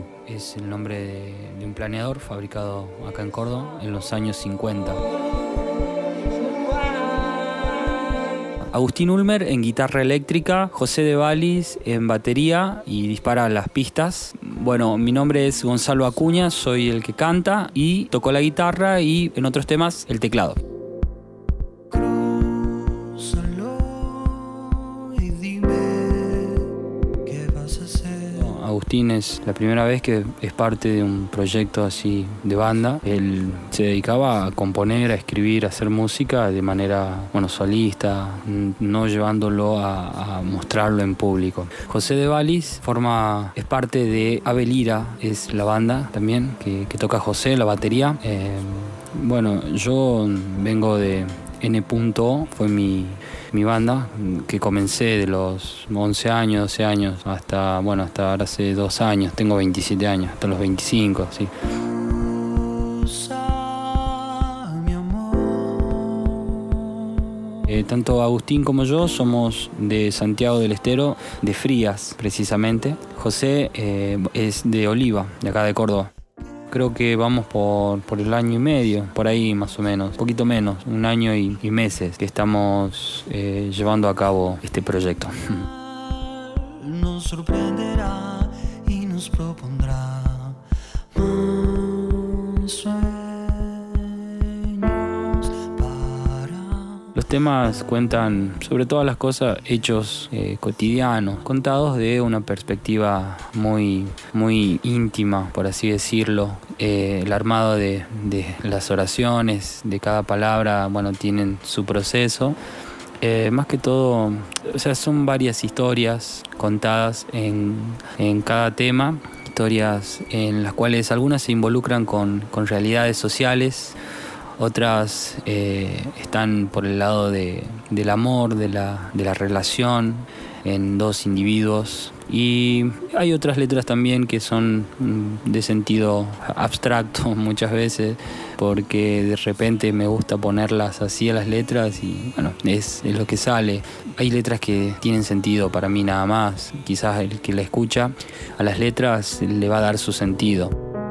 Voodoo es el nombre de un planeador fabricado acá en Córdoba en los años 50. Agustín Ulmer en guitarra eléctrica, José de Vallis en batería y dispara las pistas. Bueno, mi nombre es Gonzalo Acuña, soy el que canta y toco la guitarra y en otros temas el teclado. Agustín es la primera vez que es parte de un proyecto así de banda. Él se dedicaba a componer, a escribir, a hacer música de manera, solista, no llevándolo a mostrarlo en público. José de Vallis es parte de Abelira, es la banda también que toca José, la batería. Yo vengo de N.O, fue mi banda, que comencé de los 11 años, 12 años, hasta ahora hace 2 años, tengo 27 años, hasta los 25, sí. Tanto Agustín como yo somos de Santiago del Estero, de Frías precisamente. José es de Oliva, de acá de Córdoba. Creo que vamos por el año y medio, por ahí más o menos, un poquito menos, 1 año y meses que estamos llevando a cabo este proyecto. Nos sorprenderá y nos propondrá más sueños para... Los temas cuentan sobre todas las cosas, hechos cotidianos, contados de una perspectiva muy, muy íntima, por así decirlo. El armado de las oraciones, de cada palabra, tienen su proceso. Más que todo, son varias historias contadas en cada tema, historias en las cuales algunas se involucran con realidades sociales, otras están por el lado del amor, de la relación en dos individuos. Y hay otras letras también que son de sentido abstracto muchas veces, porque de repente me gusta ponerlas así a las letras y es lo que sale. Hay letras que tienen sentido para mí nada más. Quizás el que la escucha a las letras le va a dar su sentido.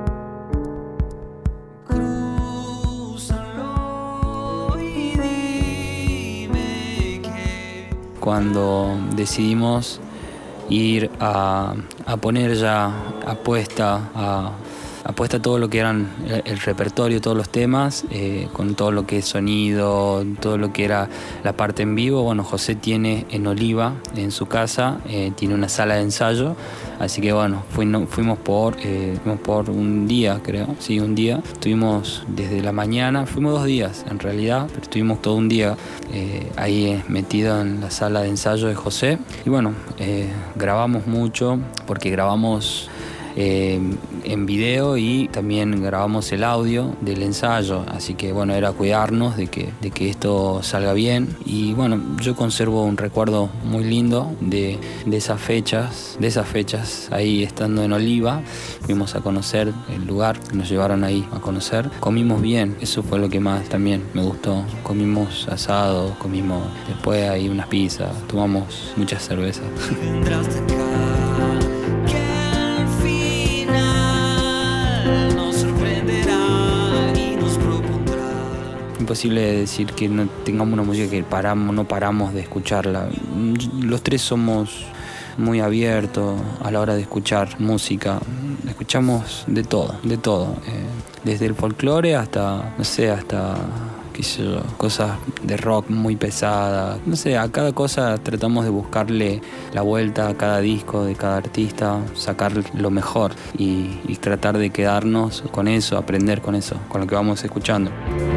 Cuando decidimos ir a poner ya apuesta todo lo que eran el repertorio, todos los temas, con todo lo que es sonido, todo lo que era la parte en vivo. José tiene en Oliva, en su casa, tiene una sala de ensayo, así que fuimos por un día, creo, sí, un día. Estuvimos desde la mañana, fuimos 2 días en realidad, pero estuvimos todo un día ahí metido en la sala de ensayo de José. Y grabamos mucho, porque grabamos en video y también grabamos el audio del ensayo, así que era cuidarnos de que esto salga bien. Y yo conservo un recuerdo muy lindo de esas fechas, ahí estando en Oliva. Fuimos a conocer el lugar, nos llevaron ahí a conocer, comimos bien, eso fue lo que más también me gustó. Comimos asado, comimos después ahí unas pizzas, tomamos muchas cervezas. Imposible decir que no tengamos una música que no paramos de escucharla. Los 3 somos muy abiertos a la hora de escuchar música. Escuchamos de todo. Desde el folclore hasta cosas de rock muy pesadas. A cada cosa tratamos de buscarle la vuelta a cada disco de cada artista, sacar lo mejor y tratar de quedarnos con eso, aprender con eso, con lo que vamos escuchando.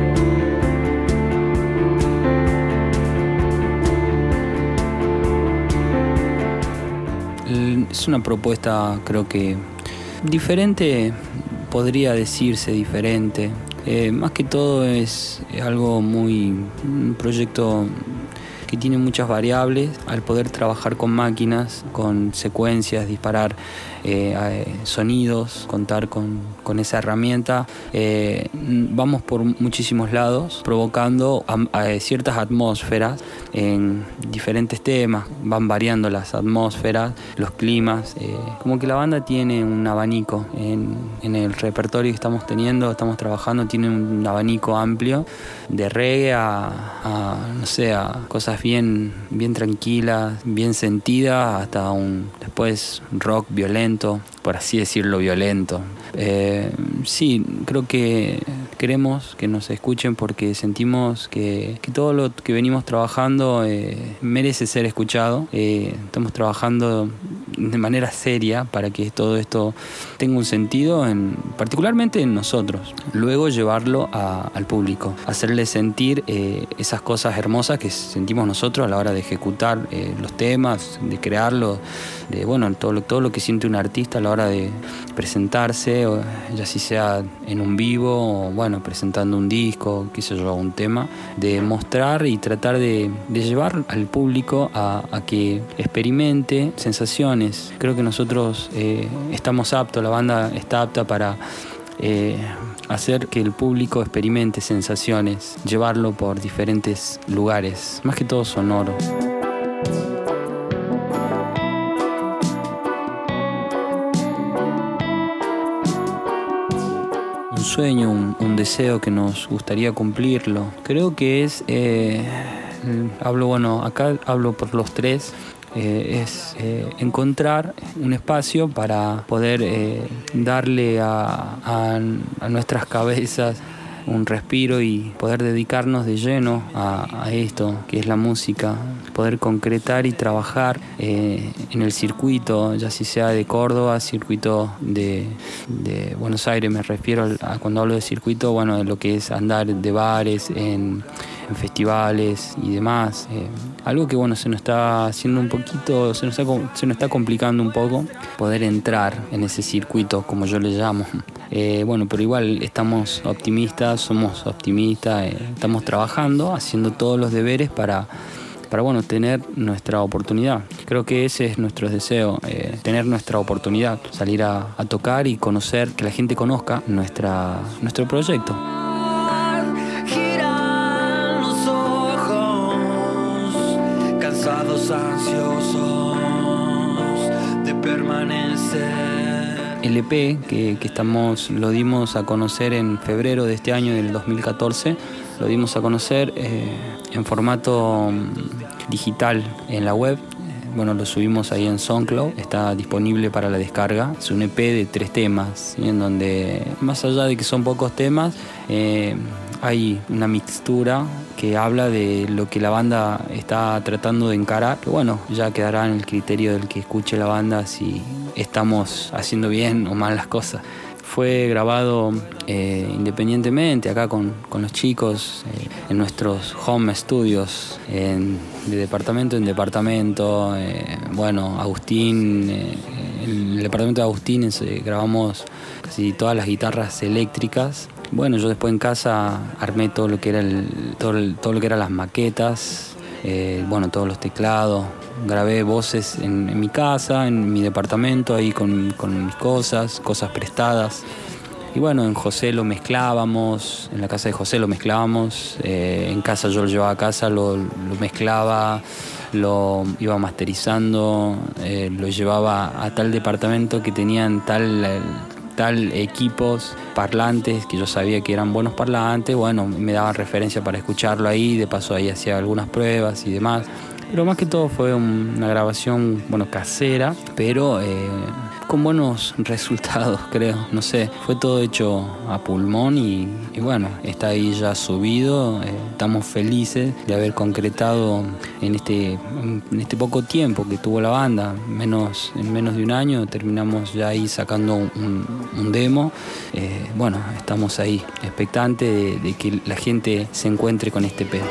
Es una propuesta, creo que diferente, podría decirse diferente. Más que todo es algo un proyecto que tiene muchas variables. Al poder trabajar con máquinas, con secuencias, disparar sonidos, contar con esa herramienta. Vamos por muchísimos lados, provocando ciertas atmósferas en diferentes temas. Van variando las atmósferas, los climas. Como que la banda tiene un abanico en el repertorio que estamos trabajando, tiene un abanico amplio de reggae no sé, a cosas bien tranquilas, bien sentidas, hasta después rock violento, por así decirlo, violento. Sí, creo que queremos que nos escuchen porque sentimos que todo lo que venimos trabajando merece ser escuchado. Estamos trabajando de manera seria para que todo esto tenga un sentido, particularmente en nosotros. Luego llevarlo al público, hacerle sentir esas cosas hermosas que sentimos nosotros a la hora de ejecutar los temas, de crearlo, de todo lo que siente un artista a la hora de presentarse, ya si sea en un vivo o presentando un disco, qué sé yo, un tema, de mostrar y tratar de llevar al público a que experimente sensaciones. Creo que nosotros estamos aptos, la banda está apta para hacer que el público experimente sensaciones, llevarlo por diferentes lugares, más que todo sonoro. Un sueño, un deseo que nos gustaría cumplirlo. Creo que es, acá hablo por los tres, es encontrar un espacio para poder darle a nuestras cabezas un respiro y poder dedicarnos de lleno a esto que es la música, poder concretar y trabajar en el circuito, ya si sea de Córdoba, circuito de Buenos Aires. Me refiero cuando hablo de circuito, de lo que es andar de bares, en festivales y demás. Algo que se nos está haciendo un poquito, se nos está complicando un poco poder entrar en ese circuito, como yo le llamo. Pero igual somos optimistas, estamos trabajando, haciendo todos los deberes para tener nuestra oportunidad. Creo que ese es nuestro deseo, tener nuestra oportunidad, salir a tocar y conocer, que la gente conozca nuestro proyecto. Ansiosos de permanecer. El EP que lo dimos a conocer en febrero de este año, del 2014, lo dimos a conocer en formato digital en la web. Lo subimos ahí en SoundCloud, está disponible para la descarga. Es un EP de 3 temas, ¿sí? En donde, más allá de que son pocos temas, hay una mixtura que habla de lo que la banda está tratando de encarar, que ya quedará en el criterio del que escuche la banda si estamos haciendo bien o mal las cosas. Fue grabado independientemente acá con los chicos en nuestros home studios, de departamento en departamento. Agustín, en el departamento de Agustín grabamos casi todas las guitarras eléctricas. Yo después en casa armé todo lo que era todo lo que eran las maquetas, todos los teclados. Grabé voces en mi casa, en mi departamento, ahí con mis cosas prestadas. Y en José lo mezclábamos, en la casa de José lo mezclábamos, en casa yo lo llevaba a casa, lo mezclaba, lo iba masterizando, lo llevaba a tal departamento que tenían tal equipos, parlantes, que yo sabía que eran buenos parlantes, me daban referencia para escucharlo ahí, de paso ahí hacía algunas pruebas y demás. Pero más que todo fue una grabación, casera, pero con buenos resultados, creo. No sé, fue todo hecho a pulmón y está ahí ya subido. Estamos felices de haber concretado en este poco tiempo que tuvo la banda. En menos de un año terminamos ya ahí sacando un demo. Estamos ahí expectantes de que la gente se encuentre con este EP.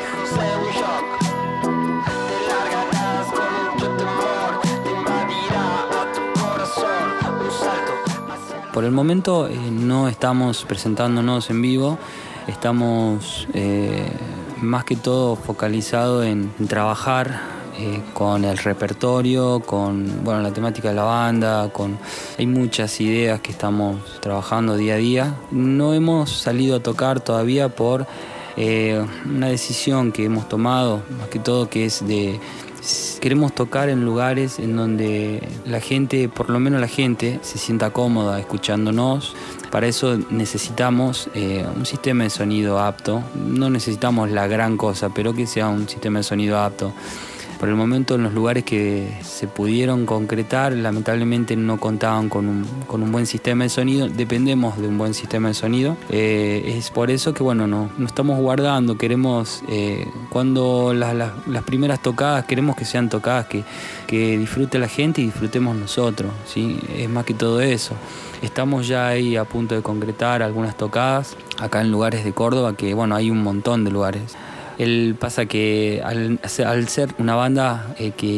Por el momento no estamos presentándonos en vivo, estamos más que todo focalizados en trabajar con el repertorio, con la temática de la banda, hay muchas ideas que estamos trabajando día a día. No hemos salido a tocar todavía por una decisión que hemos tomado, más que todo, que es queremos tocar en lugares en donde la gente, por lo menos la gente, se sienta cómoda escuchándonos. Para eso necesitamos un sistema de sonido apto. No necesitamos la gran cosa, pero que sea un sistema de sonido apto. Por el momento, en los lugares que se pudieron concretar, lamentablemente no contaban con un buen sistema de sonido. Dependemos de un buen sistema de sonido. Es por eso que no estamos guardando. Queremos, cuando las primeras tocadas, queremos que sean tocadas que disfrute la gente y disfrutemos nosotros, ¿sí? Es más que todo eso. Estamos ya ahí a punto de concretar algunas tocadas acá en lugares de Córdoba, que hay un montón de lugares. Pasa que al ser una banda que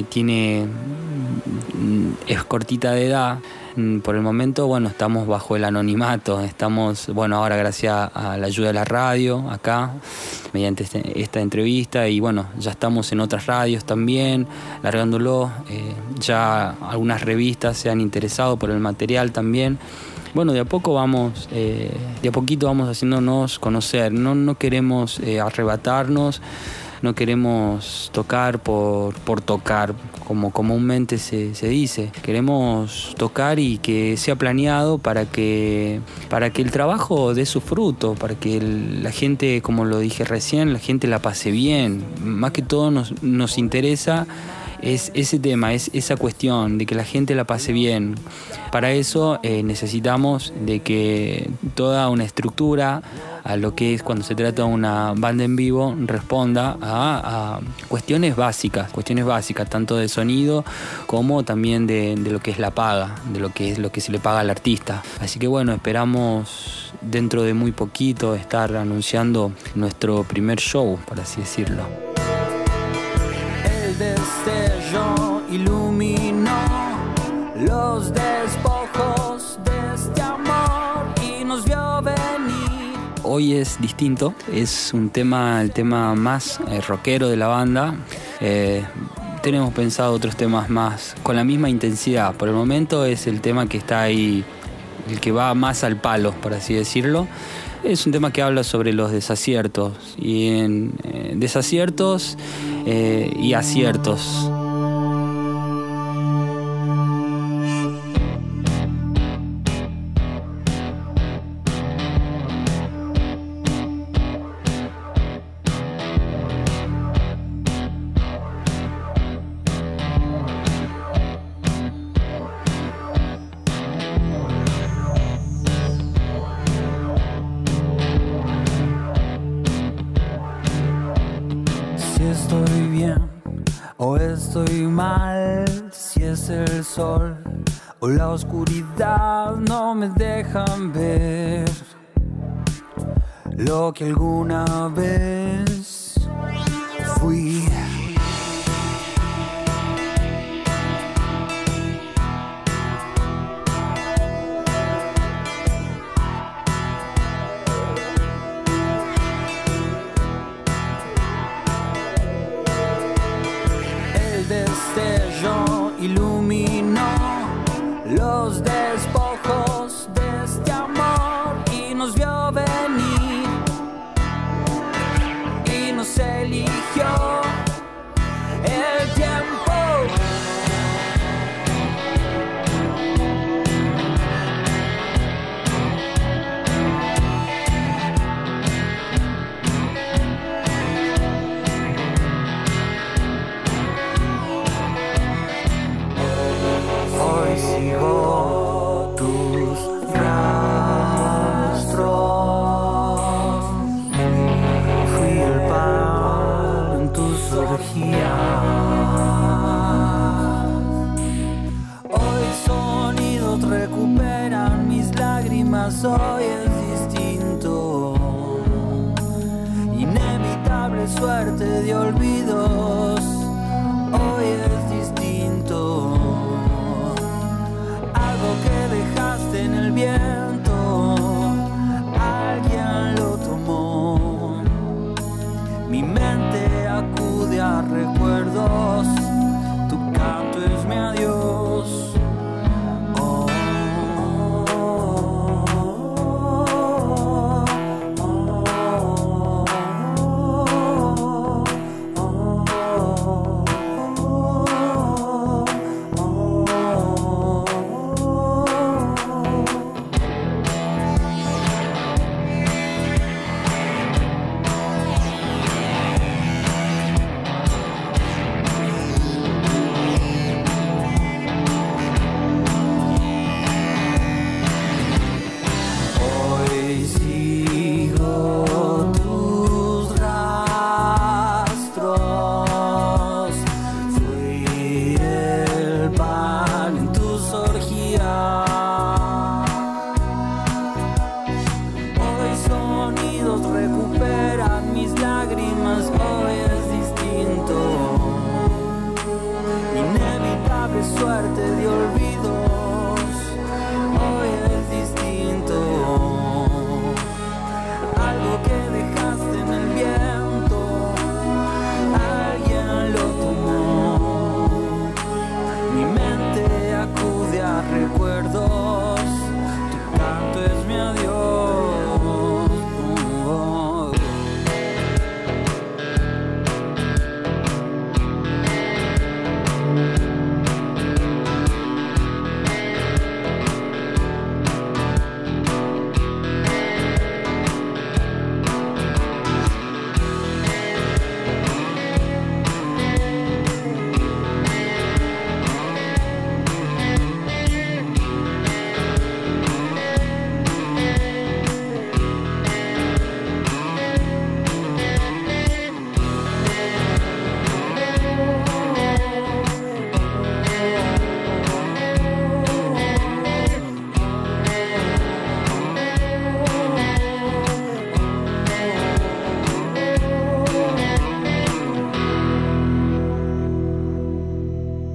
es cortita de edad, por el momento estamos bajo el anonimato. Estamos ahora, gracias a la ayuda de la radio acá, mediante esta entrevista, y ya estamos en otras radios también largándolo. Ya algunas revistas se han interesado por el material también. De a poco de a poquito vamos haciéndonos conocer. No queremos arrebatarnos, no queremos tocar por tocar, como comúnmente se dice. Queremos tocar y que sea planeado para que el trabajo dé su fruto, para que la gente, como lo dije recién, la gente la pase bien. Más que todo nos interesa es ese tema, es esa cuestión de que la gente la pase bien. Para eso necesitamos de que toda una estructura, a lo que es cuando se trata de una banda en vivo, responda a cuestiones básicas, tanto de sonido como también de lo que es la paga, de lo que se le paga al artista. Así que esperamos dentro de muy poquito estar anunciando nuestro primer show, por así decirlo. El destello iluminó los despojos de este amor y nos vio venir. Hoy es distinto, es el tema más rockero de la banda. Tenemos pensado otros temas más con la misma intensidad. Por el momento es el tema que está ahí, el que va más al palo, por así decirlo. Es un tema que habla sobre los desaciertos y en desaciertos y aciertos. Estoy bien o estoy mal, si es el sol o la oscuridad, no me dejan ver lo que alguna vez fui. Destello iluminó los despojos de este amor y nos vio venir y nos eligió el tiempo. Sigo tus rastros, fui el pan en tus orgías. Hoy sonidos recuperan mis lágrimas, hoy es distinto. Inevitable suerte de olvidos, hoy es distinto. Que dejaste en el viento, alguien lo tomó. Mi mente acude a recuerdos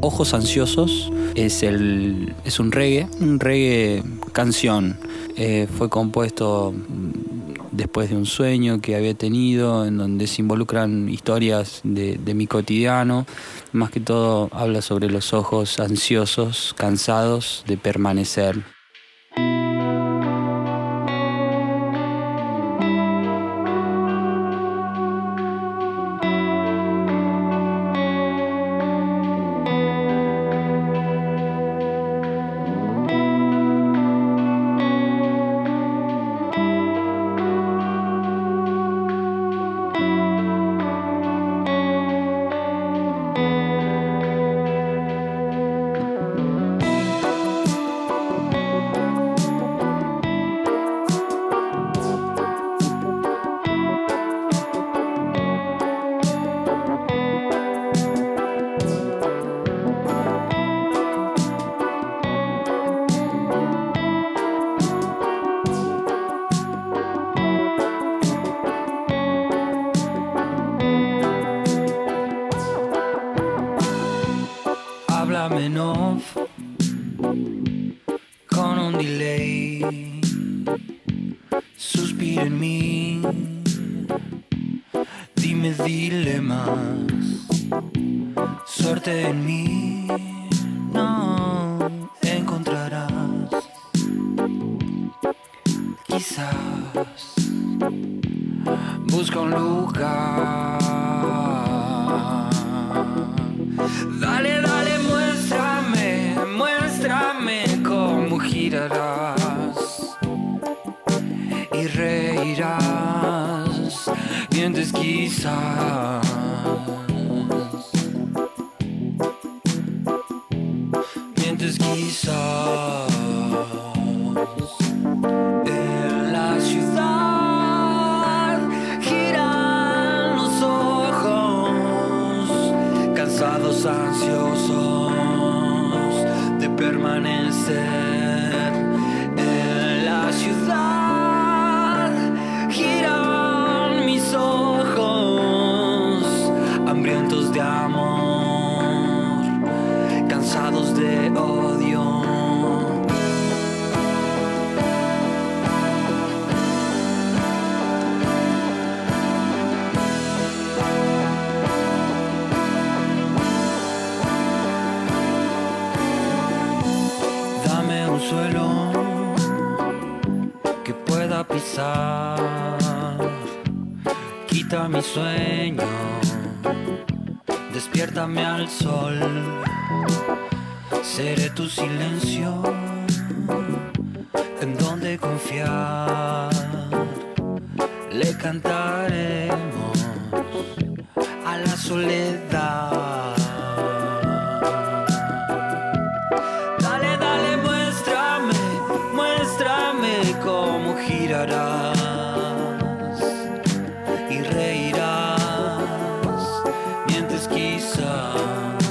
Ojos Ansiosos es un reggae canción. Fue compuesto después de un sueño que había tenido, en donde se involucran historias de mi cotidiano. Más que todo habla sobre los ojos ansiosos, cansados de permanecer. Háblame en off, con un delay. Suspira en mí, dime dilemas. Suerte en mí no encontrarás. Quizás busca un lugar. Dale, dale, muéstrame cómo girarás y reirás, mientes quizás. Mientes quizás. En la ciudad giran los ojos, cansados, ansiosos de permanecer. En la ciudad giran mis ojos, hambrientos de amor, cansados de odio. Suelo que pueda pisar, quita mi sueño, despiértame al sol, seré tu silencio, en donde confiar, le cantaremos a la soledad. Cómo girarás y reirás, mientes quizás.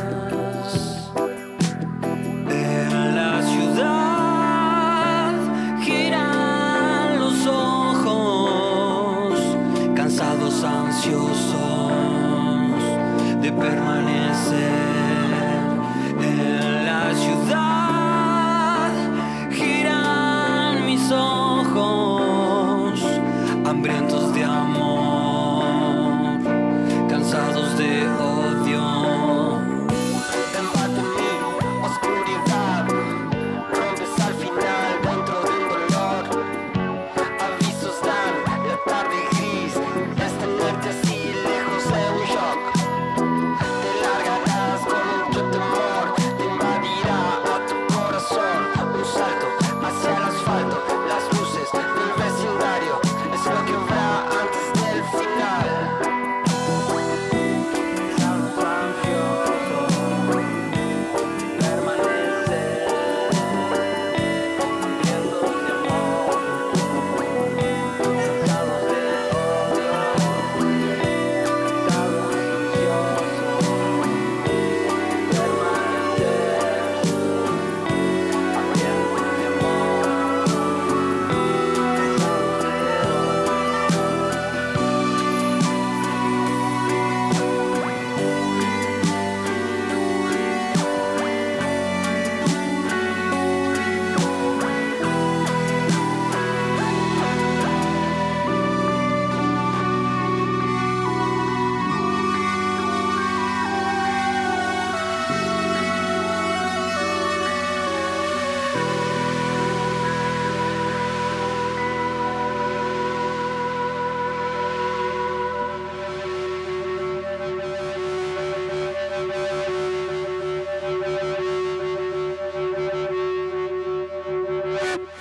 En la ciudad giran los ojos, cansados, ansiosos de permanecer. En la ciudad giran mis ojos, hambrientos de amor, cansados de odio. Embate mi oscuridad, rompes al final dentro de un dolor. Avisos dan la tarde gris, es tenerte así lejos de un shock. Te largarás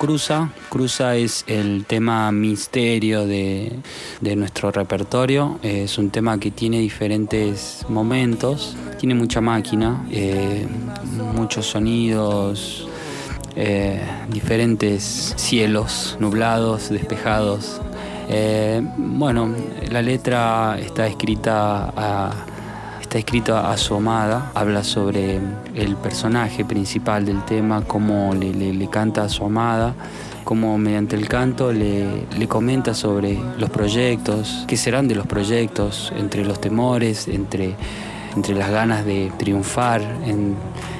Cruza. Cruza es el tema misterio de nuestro repertorio. Es un tema que tiene diferentes momentos, tiene mucha máquina, muchos sonidos, diferentes cielos nublados, despejados. Bueno, la letra está escrita a su amada, habla sobre el personaje principal del tema, cómo le canta a su amada, cómo mediante el canto le comenta sobre los proyectos, qué serán de los proyectos, entre los temores, entre las ganas de triunfar, en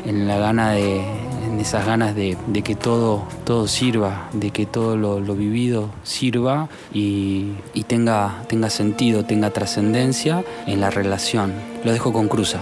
esas ganas de que todo sirva, de que todo lo vivido sirva y tenga sentido, tenga trascendencia en la relación. Lo dejo con Cruza.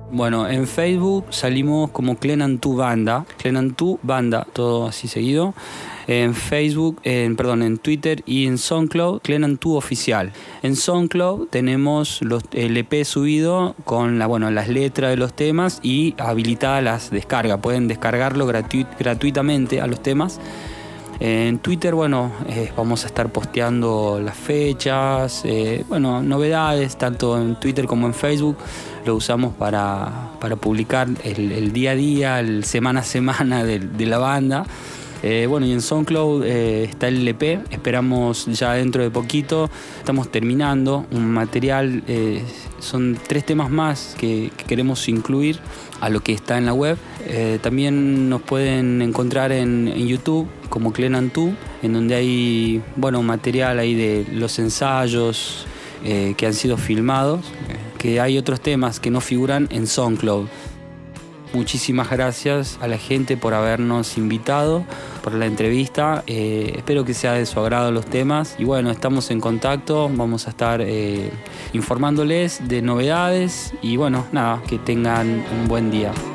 Bueno, en Facebook salimos como Clenantú Banda, todo así seguido. En Facebook, en Twitter y en SoundCloud, Clenantú Oficial. En SoundCloud tenemos el EP subido con las letras de los temas y habilitadas las descargas. Pueden descargarlo gratuitamente a los temas. En Twitter, vamos a estar posteando las fechas, novedades, tanto en Twitter como en Facebook. Lo usamos para publicar el día a día, el semana a semana de la banda. Y en SoundCloud está el EP, esperamos ya dentro de poquito, estamos terminando un material, son 3 temas más que queremos incluir a lo que está en la web. También nos pueden encontrar en YouTube como Clenantú, en donde hay material ahí de los ensayos que han sido filmados, que hay otros temas que no figuran en SoundCloud. Muchísimas gracias a la gente por habernos invitado, por la entrevista. Espero que sea de su agrado los temas. Y estamos en contacto, vamos a estar informándoles de novedades. Y que tengan un buen día.